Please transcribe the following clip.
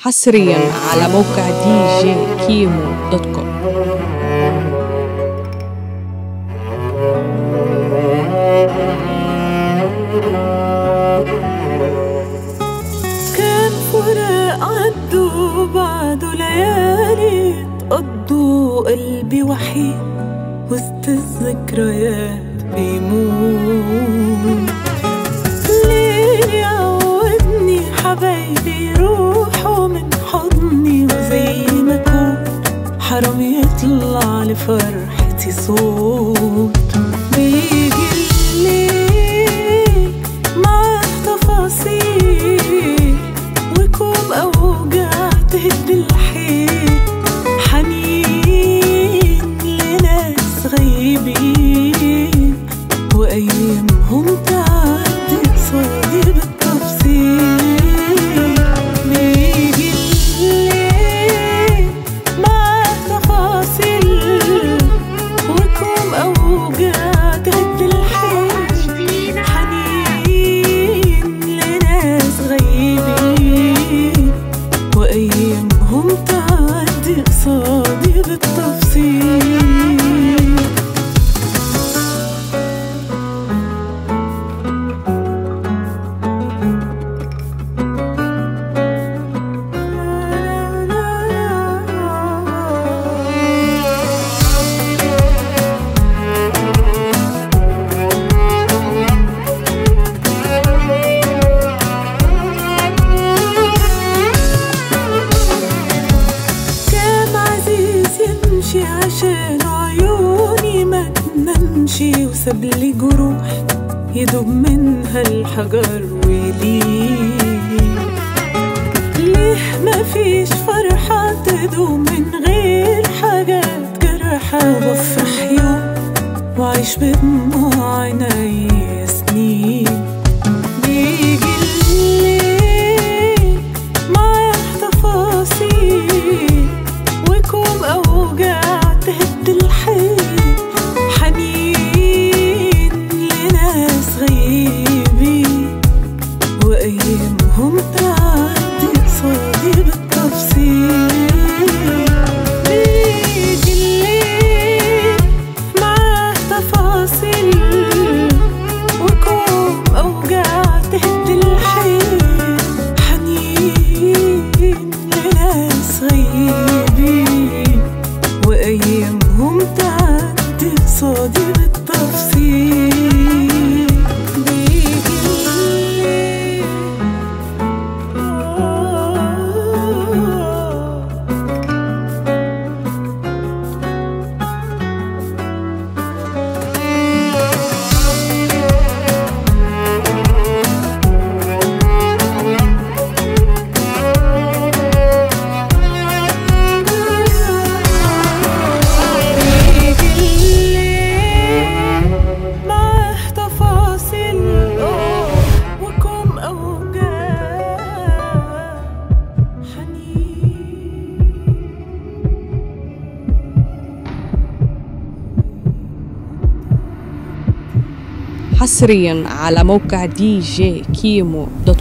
حصريا على موقع دي جي كيمو دوت كوم. كان فراق عدوا بعده ليالي تقضوا قلبي وحيد وسط الذكريات بيموت. ليه يعودني حبايبي يروحوا من حضني وزي ما كنت حرام يطلع لفرحتي صوت. بيجي الليل مع تفاصيل وكوب أوجاع تهد الحيل، حنين لناس غايبين وأيامهم تعدي قصادي بالتفصيل. بيجي الليل مع تفاصيل وكوب أوجاع تهد الحيل، حنين لناس غايبين وأيامهم تعدي قصادي بالتفصيل. عشان عيوني ما تنامشي وسابلي جروح يدوب منها الحجر وليه. ليه مفيش فرحة تدوم من غير حاجات جرحة؟ بفرح يوم وعيش بدموع عيني سنين. بيجي الليل مع تفاصيل وكوب أوجاع تهد الحيل، حنين لناس غايبين وأيامهم تعدي قصادي بالتفصيل. بيجي الليل مع تفاصيل وكوب أوجاع تهد الحيل، حنين لناس غايبين وأيامهم تعدي قصادي بالتفصيل. بيجي الليل حصريا على موقع دي جي كيمو دوت كوم.